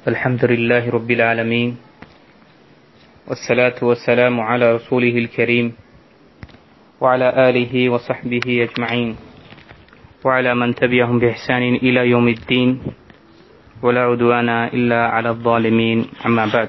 الحمد لله رب العالمين والصلاة والسلام على رسوله الكريم وعلى آله وصحبه أجمعين وعلى من تبعهم بإحسان إلى يوم الدين ولا عدوان إلا على الظالمين أما بعد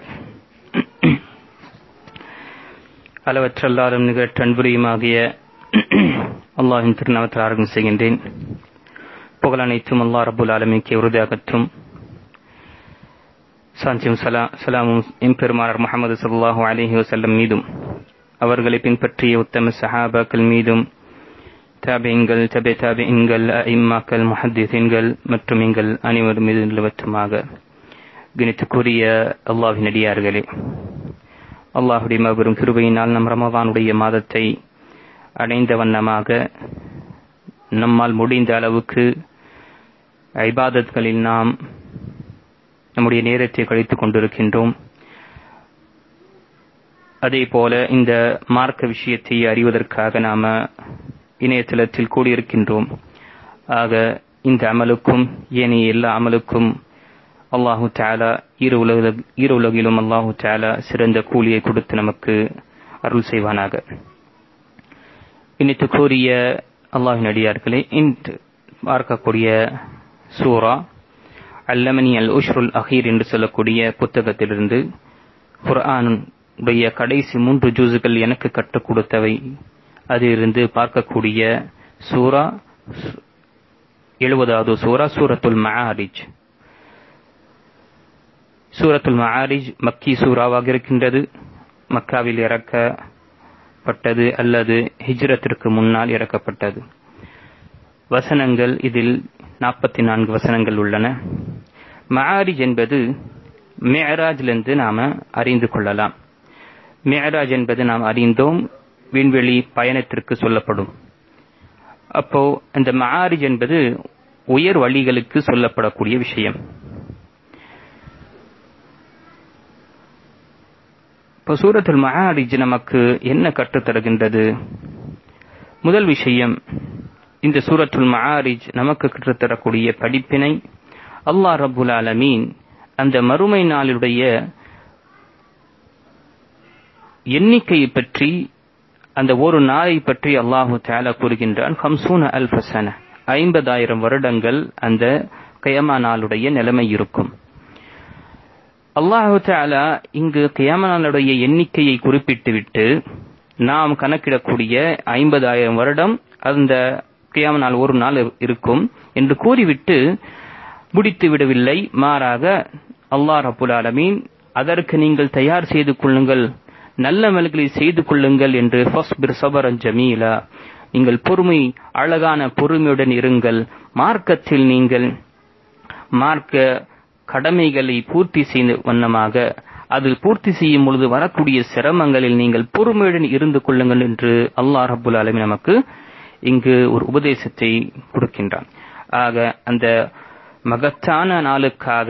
அளவற்ற அல்லாஹ்வின் நிகழ் அன்புரியுமாகிய அல்லாஹ்வின் திருநாமத்தில் ஆரம்பம் செய்கின்றேன். புகழ் அனைத்தும் அல்லாஹ் ரப்புல் ஆலமீனுக்கே உறுதியாகட்டும். சாந்தியும் சலாமும் எம்பெருமானார் முஹம்மது ஸல்லல்லாஹு அலைஹி வஸல்லம் மீதும் அவர்களை பின்பற்றிய உத்தம சஹாபாக்கள் மீதும் தாபிஈன்கள் தபிஈன்கள் அஇம்மாக்கள் முஹத்திஸீன்கள் மற்றும் எங்கள் அனைவரும் மீது நிலவற்றுமாக. கணித்துக்குரிய அல்லாஹ்வின் அடியார்களே, அல்லாஹுடைய மாபெரும் கிருபையினால் நம் ரமதானுடைய மாதத்தை அடைந்த வண்ணமாக நம்மால் முடிந்த அளவுக்கு இபாதத்களில் நாம் நம்முடைய நேரத்தை கழித்துக் கொண்டிருக்கின்றோம். அதே போல இந்த மார்க்க விஷயத்தை அறிவதற்காக நாம இணையதளத்தில் கூடியிருக்கின்றோம். ஆக இந்த அமலுக்கும் ஏனைய எல்லா அமலுக்கும் அல்லாஹு தஆலா இரு உலகிலும் அல்லாஹு தஆலா சிறந்த கூலியை கொடுத்து நமக்கு அருள் செய்வானாக. இன்னைக்கு கூறிய அல்லாஹ்வின் அடியார்களே, இன்று பார்க்கக்கூடிய சூரா அல்லமனி அல் உஷ்ருல் அஹீர் என்று சொல்லக்கூடிய புத்தகத்திலிருந்து குர்ஆனுடைய கடைசி 3 ஜுஸ்கள் எனக்கு கற்றுக் கொடுத்தவை, அதிலிருந்து பார்க்கக்கூடிய சூரா 70வது சூரா சூரத்துல் மஆரிஜ். சூரத்துல் மஆரிஜ் மக்கி சூராவாக இருக்கின்றது. மக்காவில் இறக்கப்பட்டது அல்லது ஹிஜ்ரத்திற்கு முன்னால் இறக்கப்பட்டது. வசனங்கள் இதில் 44 வசனங்கள் உள்ளன. மஆரிஜ் என்பது மிஅராஜிலிருந்து நாம அறிந்து கொள்ளலாம். மிஅராஜ் என்பது நாம் அறிந்தோம், விண்வெளி பயணத்திற்கு சொல்லப்படும். அப்போ அந்த மஆரிஜ் என்பது உயர் வழிகளுக்கு சொல்லப்படக்கூடிய விஷயம். இப்போ சூரத்துல் மஆரிஜ் நமக்கு என்ன கற்றுத்தருகின்றது? முதல் விஷயம், இந்த சூரத்துல் மஆரிஜ் நமக்கு கற்றுத்தரக்கூடிய படிப்பினை, அல்லாஹ் ரப்புல் ஆலமீன் அந்த மறுமை நாளுடைய எண்ணிக்கையை பற்றி, அந்த ஒரு நாளை பற்றி அல்லாஹு தஆலா கூறுகின்றான். 50,000 சன, 50,000 வருடங்கள் அந்த கியாமா நாளுடைய நிலைமை இருக்கும். அல்லாஹு தஆலா இங்கு கியாமா நாளுடைய எண்ணிக்கையை குறிப்பிட்டுவிட்டு நாம் கணக்கிடக்கூடிய 50,000 வருடம் அந்த கியாமா நாள் ஒரு நாள் இருக்கும் என்று கூறிவிட்டு முடித்து விடவில்லை. மாறாக அல்லாஹ் ரப்புல் ஆலமீன் அதற்கு நீங்கள் தயார் செய்து கொள்ளுங்கள், நல்ல அமல்களை செய்து கொள்ளுங்கள் என்று ஃபஸ்பிர் ஸபரன் ஜமீலா, நீங்கள் பொறுமை, அழகான பொறுமையுடன் இருங்கள். மார்க்கத்தில் நீங்கள் மார்க்க கடமைகளை பூர்த்தி செய்த வண்ணமாக, அதில் பூர்த்தி செய்யும் பொழுது வரக்கூடிய சிரமங்களில் நீங்கள் பொறுமையுடன் இருந்து கொள்ளுங்கள் என்று அல்லாஹ் ரப்புல் ஆலமீன் நமக்கு இங்கு ஒரு உபதேசத்தை கொடுக்கின்றான். ஆக அந்த மகத்தான நாளுக்காக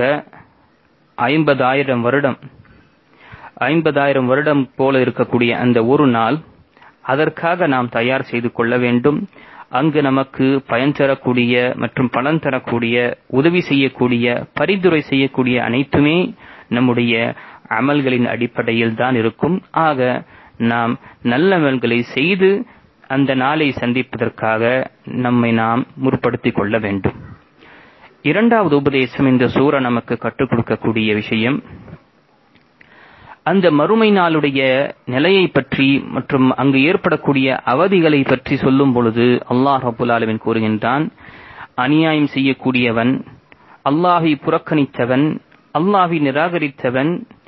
50,000 வருடம் போல இருக்கக்கூடிய அந்த ஒரு நாள், அதற்காக நாம் தயார் செய்து கொள்ள வேண்டும். அங்கு நமக்கு பயன் தரக்கூடிய மற்றும் பலன் தரக்கூடிய, உதவி செய்யக்கூடிய, பரிந்துரை செய்யக்கூடிய அனைத்துமே நம்முடைய அமல்களின் அடிப்படையில் தான் இருக்கும். ஆக நாம் நல்ல அமல்களை செய்து அந்த நாளை சந்திப்பதற்காக நம்மை நாம் முற்படுத்திக் கொள்ள வேண்டும். இரண்டாவது உபதேசம், இந்த சூரா நமக்கு கற்றுக் கொடுக்கக்கூடிய விஷயம், அந்த மறுமை நாளுடைய நிலையை பற்றி மற்றும் அங்கு ஏற்படக்கூடிய அவதிகளை பற்றி சொல்லும் பொழுது அல்லாஹ் ரப்புல் ஆலமீன் கூறுகின்றான், அநியாயம் செய்யக்கூடியவன், அல்லாஹை புறக்கணித்தவன், அல்லாஹை நிராகரித்தவன்,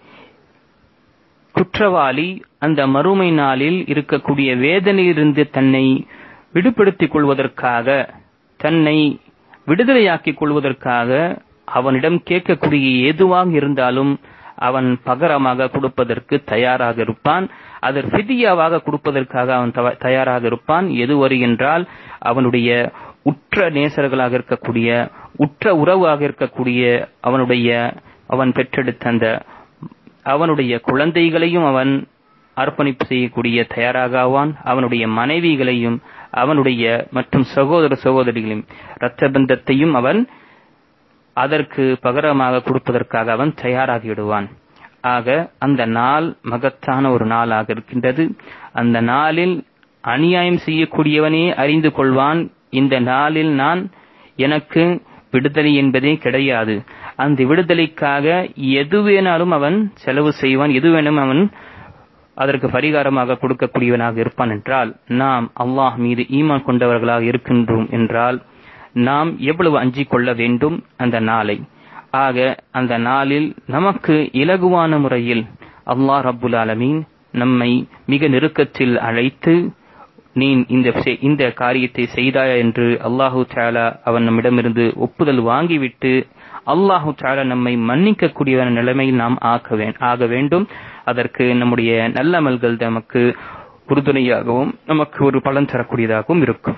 குற்றவாளி அந்த மறுமை நாளில் இருக்கக்கூடிய வேதனையிலிருந்து தன்னை விடுபடுத்திக் கொள்வதற்காக, தன்னை விடுதலையாக்கிக் கொள்வதற்காக அவனிடம் கேட்கக்கூடிய எதுவாக இருந்தாலும் அவன் பகரமாக கொடுப்பதற்கு தயாராக இருப்பான். அதற்கு ஃபிதியாவாக கொடுப்பதற்காக அவன் தயாராக இருப்பான். எதுவரை என்றால் அவனுடைய உற்ற நேசர்களாக இருக்கக்கூடிய, உற்ற உறவாக இருக்கக்கூடிய அவன் பெற்றெடுத்த அந்த அவனுடைய குழந்தைகளையும் அவன் அர்ப்பணிப்பு செய்யக்கூடிய தயாராக ஆவான். அவனுடைய மனைவிகளையும் அவனுடைய மற்றும் சகோதர சகோதரிகளையும் இரத்த பந்தத்தையும் அவன் அதற்கு பகரமாக கொடுப்பதற்காக அவன் தயாராகிவிடுவான். ஆக அந்த நாள் மகத்தான ஒரு நாளாக இருக்கின்றது. அந்த நாளில் அநியாயம் செய்யக்கூடியவனே அறிந்து கொள்வான், இந்த நாளில் எனக்கு விடுதலை என்பதே கிடையாது. அந்த விடுதலைக்காக எது வேணாலும் அவன் செலவு செய்வான், எது வேணும் அவன் அதற்கு பரிகாரமாக கொடுக்கக்கூடியவனாக இருப்பான். என்றால் நாம் அல்லாஹ் மீது ஈமான் கொண்டவர்களாக இருக்கின்றோம் என்றால் நாம் எவ்வளவு அஞ்சிக் கொள்ள வேண்டும் அந்த நாளை. ஆக அந்த நாளில் நமக்கு இலகுவான முறையில் அல்லாஹ் ரப்புல் ஆலமீன் நம்மை மிக நெருக்கத்தில் அழைத்து, நீ இந்த காரியத்தை செய்தாயா என்று அல்லாஹு தஆலா அவன் நம்மிடமிருந்து ஒப்புதல் வாங்கிவிட்டு அல்லாஹு தஆலா நம்மை மன்னிக்கக்கூடிய நிலைமையில் நாம் ஆக வேண்டும். அதற்கு நம்முடைய நல்ல அமல்கள் நமக்கு உறுதுணையாகவும் நமக்கு ஒரு பலன் தரக்கூடியதாகவும் இருக்கும்.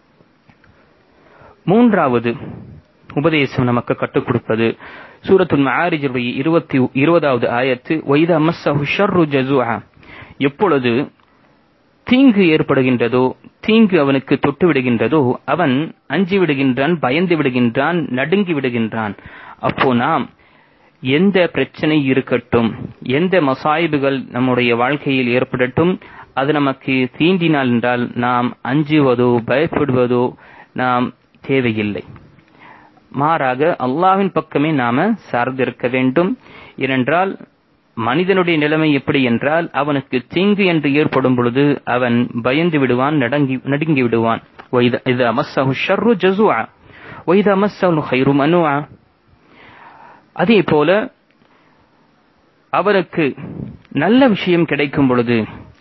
மூன்றாவது உபதேசம் நமக்கு கற்றுக் கொடுப்பது சூரத்துல் மஆரிஜுடைய 20வது ஆயத்து, வைதா மஸ்ஸஹு ஷர்ரு ஜஸூஆ, எப்பொழுது தீங்கு ஏற்படுகின்றதோ, தீங்கு அவனுக்கு தொட்டு விடுகின்றதோ, அவன் அஞ்சி விடுகின்றான், பயந்து விடுகின்றான், நடுங்கி விடுகின்றான். அப்போ நாம் எந்த பிரச்சனை இருக்கட்டும், எந்த மசாயிபுகள் நம்முடைய வாழ்க்கையில் ஏற்படட்டும், அது நமக்கு தீண்டினால் என்றால் நாம் அஞ்சுவதோ பயப்படுவதோ நாம் தேவையில்லை. மாறாக அல்லாஹ்வின் பக்கமே நாம சார்ந்திருக்க வேண்டும். ஏனென்றால் மனிதனுடைய நிலைமை எப்படி என்றால், அவனுக்கு தீங்கு என்று ஏற்படும் பொழுது அவன் பயந்து விடுவான், நடுங்கி விடுவான். இதா மஸ்ஸஹு ஷர்ரு ஜஸூஆ வைதா மஸ்ஸஹு கைரு மனூஆ. அதே போல அவனுக்கு நல்ல விஷயம் கிடைக்கும் பொழுது,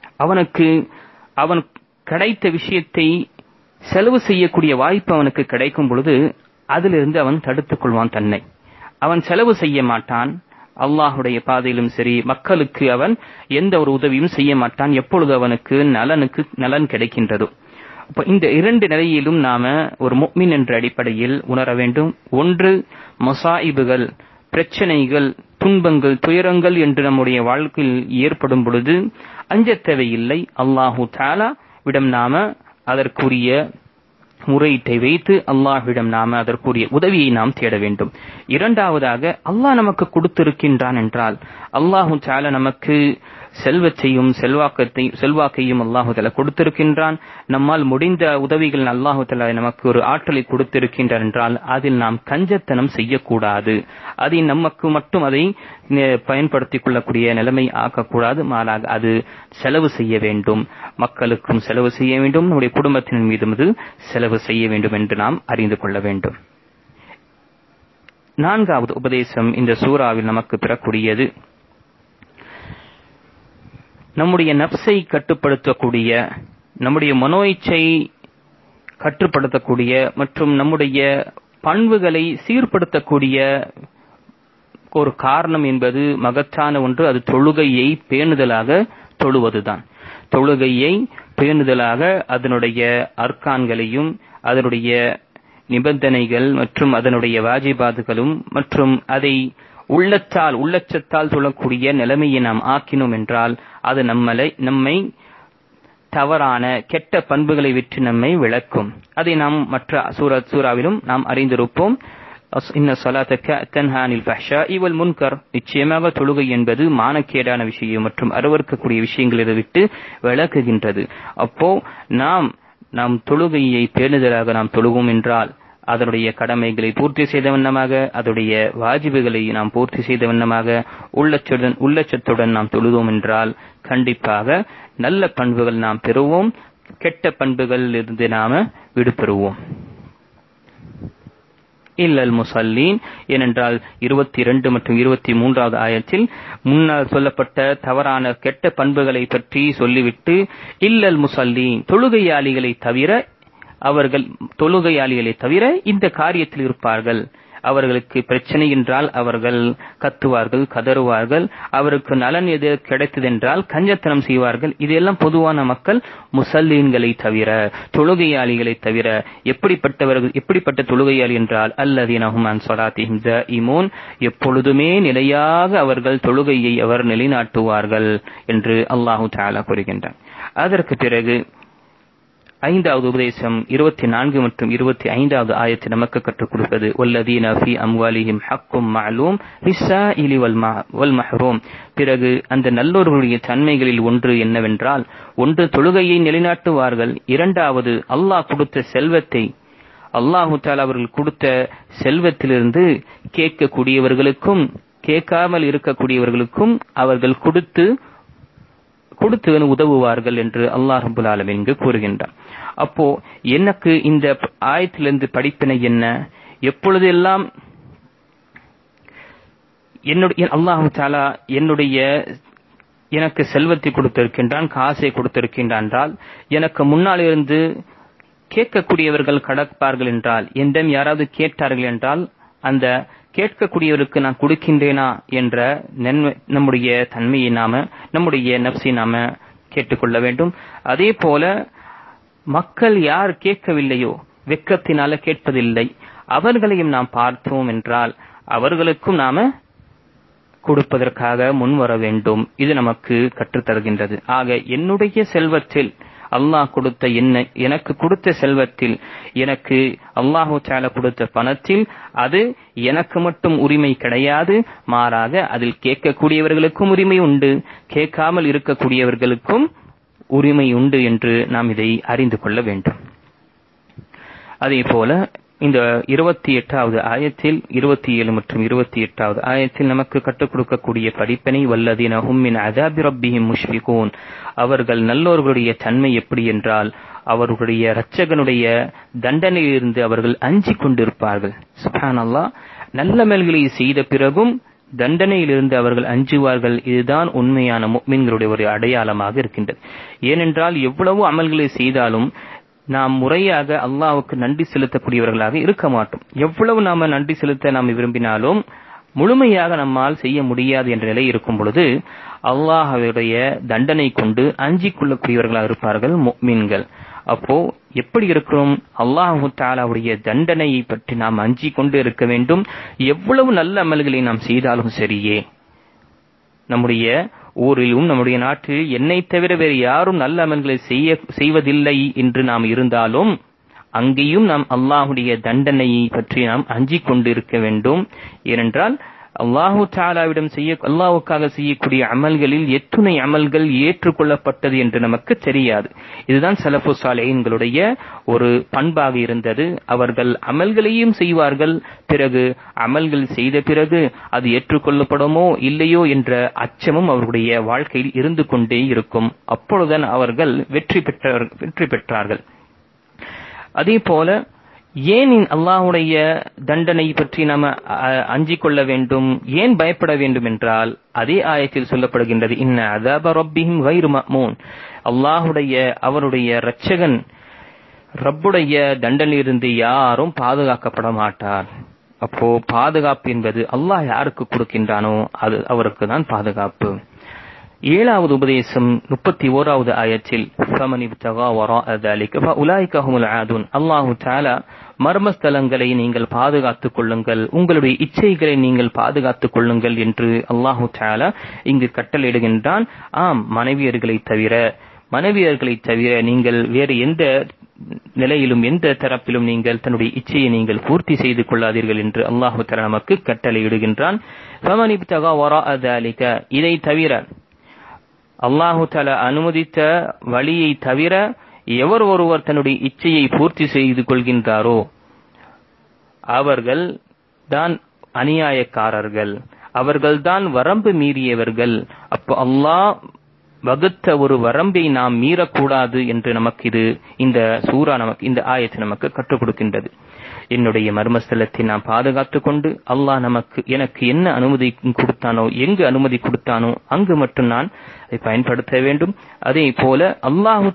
அவன் கிடைத்த விஷயத்தை செலவு செய்யக்கூடிய வாய்ப்பு அவனுக்கு கிடைக்கும் பொழுது அதிலிருந்து அவன் தடுத்துக் கொள்வான் தன்னை. அவன் செலவு செய்ய மாட்டான், அல்லாஹுடைய பாதையிலும் சரி மக்களுக்கு அவன் எந்த ஒரு உதவியும் செய்ய மாட்டான், எப்பொழுது அவனுக்கு நலன் கிடைக்கின்றதோ. இந்த இரண்டு நிலையிலும் நாம ஒரு முஃமின் என்ற அடிப்படையில் உணர வேண்டும். ஒன்று, மசாயிபுகள், பிரச்சனைகள், துன்பங்கள், துயரங்கள் என்று நம்முடைய வாழ்க்கையில் ஏற்படும் பொழுது அஞ்ச தேவையில்லை. அல்லாஹு தஆலா விடம் நாம அதற்குரிய முறையீட்டை வைத்து அல்லாஹ்விடம் நாம அதற்குரிய உதவியை நாம் தேட வேண்டும். இரண்டாவதாக, அல்லாஹ் நமக்கு கொடுத்திருக்கின்றான் என்றால், அல்லாஹு தஆலா நமக்கு செல்வத்தையும் செல்வாக்கையும் அல்லாஹு தஆலா கொடுத்திருக்கின்றான். நம்மால் முடிந்த உதவிகள் அல்லாஹு தஆலா நமக்கு ஒரு ஆற்றலை கொடுத்திருக்கின்றான் என்றால் அதில் நாம் கஞ்சத்தனம் செய்யக்கூடாது. அதை நமக்கு மட்டும் அதை பயன்படுத்திக் கொள்ளக்கூடிய நிலைமை ஆக்கக்கூடாது. மாறாக அது செலவு செய்ய வேண்டும், மக்களுக்கும் செலவு செய்ய வேண்டும், நம்முடைய குடும்பத்தின் மீதும் செலவு செய்ய வேண்டும் என்று நாம் அறிந்து கொள்ள வேண்டும். நான்காவது உபதேசம் இந்த சூறாவில் நமக்கு பெறக்கூடியது, நம்முடைய நப்சை கட்டுப்படுத்தக்கூடிய, நம்முடைய மனோயிச்சை கட்டுப்படுத்தக்கூடிய மற்றும் நம்முடைய பண்புகளை சீர்படுத்தக்கூடிய ஒரு காரணம் என்பது மகத்தான ஒன்று. அது தொழுகையை பேணுதலாக தொழுவதுதான். தொழுகையை பேணுதலாக அதனுடைய அர்க்கான்களையும் அதனுடைய நிபந்தனைகள் மற்றும் அதனுடைய வாஜிபாதுகளும் மற்றும் அதை உள்ளச்சத்தால் சொல்லக்கூடிய நிலைமையை நாம் ஆக்கினோம் என்றால் அது நம்மை தவறான கெட்ட பண்புகளை விட்டு நம்மை விளக்கும். அதை நாம் மற்ற சூராவிலும் நாம் அறிந்திருப்போம். இன்ன ஸலாத்த தன்ஹா அனில் ஃபஹ்ஷாஇ வல் முன்கர், நிச்சயமாக தொழுகை என்பது மானக்கேடான விஷயம் மற்றும் அருவருக்கக்கூடிய விஷயங்களை விட்டு விளக்குகின்றது. அப்போ நாம் தொழுகையை பேணுதலாக நாம் தொழுவோம் என்றால் அதனுடைய கடமைகளை பூர்த்தி செய்த வண்ணமாக, அதனுடைய வாஜிபுகளை நாம் பூர்த்தி செய்த வண்ணமாக உள்ளச்சத்துடன் நாம் தொழுதோம் என்றால் கண்டிப்பாக நல்ல பண்புகள் நாம் பெறுவோம், கெட்ட பண்புகளில் இருந்து நாம விடுபெறுவோம். இல்லல் முஸல்லீன், ஏனென்றால் 22 மற்றும் 23வது ஆயத்தில் முன்னால் சொல்லப்பட்ட தவறான கெட்ட பண்புகளை பற்றி சொல்லிவிட்டு இல்லல் முஸல்லீன், தொழுகையாளிகளை தவிர இந்த காரியத்தில் இருப்பார்கள். அவர்களுக்கு பிரச்சனை என்றால் அவர்கள் கத்துவார்கள், கதறுவார்கள். அவருக்கு நலன் எது கிடைத்ததென்றால் கஞ்சத்தனம் செய்வார்கள். இதெல்லாம் பொதுவான மக்கள். முஸல்லீன்களை தவிர, தொழுகையாளிகளை தவிர. எப்படிப்பட்ட தொழுகையாளி என்றால் அல்லதீன ஹும் அன் ஸலாத்திஹிம் தாஇமூன், எப்பொழுதுமே நிலையாக அவர்கள் தொழுகையை அவர் நிலைநாட்டுவார்கள் என்று அல்லாஹு தஆலா கூறுகின்றார். அதற்கு பிறகு ஐந்தாவது உபதேசம் 24 மற்றும் 25வது ஆயத்தில் நமக்கு கற்றுக் கொடுப்பது வல்லதீன ஃபீ அம்வாலிஹிம் ஹக்கும் மஅலூம் லிஸ்ஸாயிலி வல் மஹ்ரூம். பிறகு அந்த நல்லோர்களுடைய தன்மைகளில் ஒன்று என்னவென்றால், ஒன்று தொழுகையை நிலைநாட்டுவார்கள், இரண்டாவது அல்லாஹ் கொடுத்த செல்வத்தை, அல்லாஹு தஆலா அவர்கள் கொடுத்த செல்வத்திலிருந்து கேட்கக்கூடியவர்களுக்கும் கேட்காமல் இருக்கக்கூடியவர்களுக்கும் அவர்கள் கொடுத்து உதவுவார்கள் என்று அல்லாஹ் ரப்பல் ஆலமீன் கூறுகின்றார். அப்போ எனக்கு இந்த ஆயத்திலிருந்து படிப்பினை என்ன? எப்பொழுதெல்லாம் அல்லாஹ் தஆலா எனக்கு செல்வத்தை கொடுத்திருக்கின்றான், காசை கொடுத்திருக்கின்றான் என்றால், எனக்கு முன்னால் இருந்து கேட்கக்கூடியவர்கள் கடப்பார்கள் என்றால், என்னிடம் யாராவது கேட்டார்கள் என்றால், அந்த கேட்கக்கூடியவருக்கு நான் கொடுக்கின்றேனா என்ற நம்முடைய தன்மையை நம்முடைய நப்சை நாம கேட்டுக்கொள்ள வேண்டும். அதே போல மக்கள் யார் கேட்கவில்லையோ, வெட்கத்தினால கேட்பதில்லை, அவர்களையும் நாம் பார்த்தோம் என்றால் அவர்களுக்கும் நாம கொடுப்பதற்காக முன்வர வேண்டும். இது நமக்கு கற்றுத்தருகின்றது. ஆக என்னுடைய செல்வத்தில் அல்லாஹ் கொடுத்த எனக்கு கொடுத்த செல்வத்தில், எனக்கு அல்லாஹு தஆலா கொடுத்த பணத்தில் அது எனக்கு மட்டும் உரிமை கிடையாது, மாறாக அதில் கேட்கக்கூடியவர்களுக்கும் உரிமை உண்டு, கேட்காமல் இருக்கக்கூடியவர்களுக்கும் உரிமை உண்டு என்று நாம் இதை அறிந்து கொள்ள வேண்டும். அதே போல இந்த 28வது ஆயத்தில் 27 மற்றும் 28வது ஆயத்தில் நமக்கு கற்றுக் கொடுக்கக்கூடிய படிப்பினை வல்லதீன ஹும் மின் அஸாபி ரப்பிஹிம் முஷ்ஃபிகூன். அவர்கள் நல்லோர்களுடைய தன்மை எப்படி என்றால், அவர்களுடைய இரட்சகனுடைய தண்டனையிலிருந்து அவர்கள் அஞ்சிக் கொண்டிருப்பார்கள். சுப்ஹானல்லாஹ், நல்ல அமல்களை செய்த பிறகும் தண்டனையிலிருந்து அவர்கள் அஞ்சுவார்கள். இதுதான் உண்மையான முஃமின்களுடைய ஒரு அடையாளமாக இருக்கின்றது. ஏனென்றால் எவ்வளவு அமல்களை செய்தாலும் நாம் முறையாக அல்லாஹ்வுக்கு நன்றி செலுத்தக்கூடியவர்களாக இருக்க மாட்டோம். எவ்வளவு நாம நன்றி செலுத்த நாம் விரும்பினாலும் முழுமையாக நம்மால் செய்ய முடியாது என்ற நிலை இருக்கும் பொழுது அல்லாஹ்வுடைய தண்டனை கொண்டு அஞ்சிக் கொள்ளக்கூடியவர்களாக இருப்பார்கள் முஃமின்கள். அப்போ எப்படி இருக்கிறோம்? அல்லாஹ் தஆலாவுடைய தண்டனையை பற்றி நாம் அஞ்சிக் கொண்டு இருக்க வேண்டும். எவ்வளவு நல்ல அமல்களை நாம் செய்தாலும் சரியே, நம்முடைய ஊரிலும் நம்முடைய நாட்டில் என்னை தவிர வேறு யாரும் நல்ல அமல்களை செய்வதில்லை என்று நாம் இருந்தாலும் அங்கேயும் நாம் அல்லாஹுடைய தண்டனையை பற்றி நாம் அஞ்சிக் கொண்டிருக்க வேண்டும். ஏனென்றால் அல்லாஹு தஆலாவிடம் அல்லாஹ்வுக்காக செய்யக்கூடிய அமல்களில் எத்துணை அமல்கள் ஏற்றுக்கொள்ளப்பட்டது என்று நமக்கு தெரியாது. இதுதான் ஸலஃபு ஸாலிஹீன்களுடைய ஒரு பண்பாக இருந்தது. அவர்கள் அமல்களையும் செய்வார்கள், பிறகு அமல்கள் செய்த பிறகு அது ஏற்றுக்கொள்ளப்படுமோ இல்லையோ என்ற அச்சமும் அவர்களுடைய வாழ்க்கையில் இருந்து கொண்டே இருக்கும். அப்பொழுதுதான் அவர்கள் வெற்றி பெற்றார்கள். அதே போல ஏன் அல்லாஹ்வுடைய தண்டனை பற்றி நாம அஞ்சிக் கொள்ள வேண்டும், ஏன் பயப்பட வேண்டும் என்றால், அதே ஆயத்தில் சொல்லப்படுகின்றது, இன்ன அஸாப ரப்பிஹிம் கைரு மஅமூன். அவருடைய இரட்சகன் ரப்புடைய தண்டனையிலிருந்து யாரும் பாதுகாக்கப்பட மாட்டார். அப்போ பாதுகாப்பு என்பது அல்லாஹ் யாருக்கு கொடுக்கின்றானோ அது அவருக்கு தான் பாதுகாப்பு. 7வது உபதேசம் 31வது ஆயத்தில் ஃபமன் இப்தகா வராஅ ذلك فاولئك هم العادون. அல்லாஹ் தஆலா மர்மஸ்தலங்களை நீங்கள் பாதுகாத்துக் கொள்ளுங்கள், உங்களுடைய இச்சைகளை நீங்கள் பாதுகாத்துக் கொள்ளுங்கள் என்று அல்லாஹ் தஆலா இங்கு கட்டளையிடுகின்றான். ஆம், மனைவியர்களை தவிர நீங்கள் வேறு எந்த நிலையிலும் எந்த தரப்பிலும் நீங்கள் தன்னுடைய இச்சையை நீங்கள் பூர்த்தி செய்து கொள்ளாதீர்கள் என்று அல்லாஹ் தஆலா நமக்கு கட்டளையிடுகின்றான். ஃபமன் இப்தகா வராஅ ذلك, இதை தவிர அல்லாஹு தஆலா அனுமதித்த வழியை தவிர எவர் ஒருவர் தன்னுடைய இச்சையை பூர்த்தி செய்து கொள்கின்றாரோ அவர்கள் தான் அநியாயக்காரர்கள், அவர்கள்தான் வரம்பு மீறியவர்கள். அப்போ அல்லாஹ் வகுத்த ஒரு வரம்பை நாம் மீறக்கூடாது என்று நமக்கு இந்த சூரா இந்த ஆயத்து நமக்கு கற்றுக் கொடுக்கின்றது. என்னுடைய மர்மஸ்தலத்தை நாம் பாதுகாத்துக் கொண்டு அல்லாஹ் எனக்கு என்ன அனுமதி கொடுத்தானோ, எங்கு அனுமதி கொடுத்தானோ அங்கு மட்டும் நான் அதை பயன்படுத்த வேண்டும். அதே போல அல்லாஹு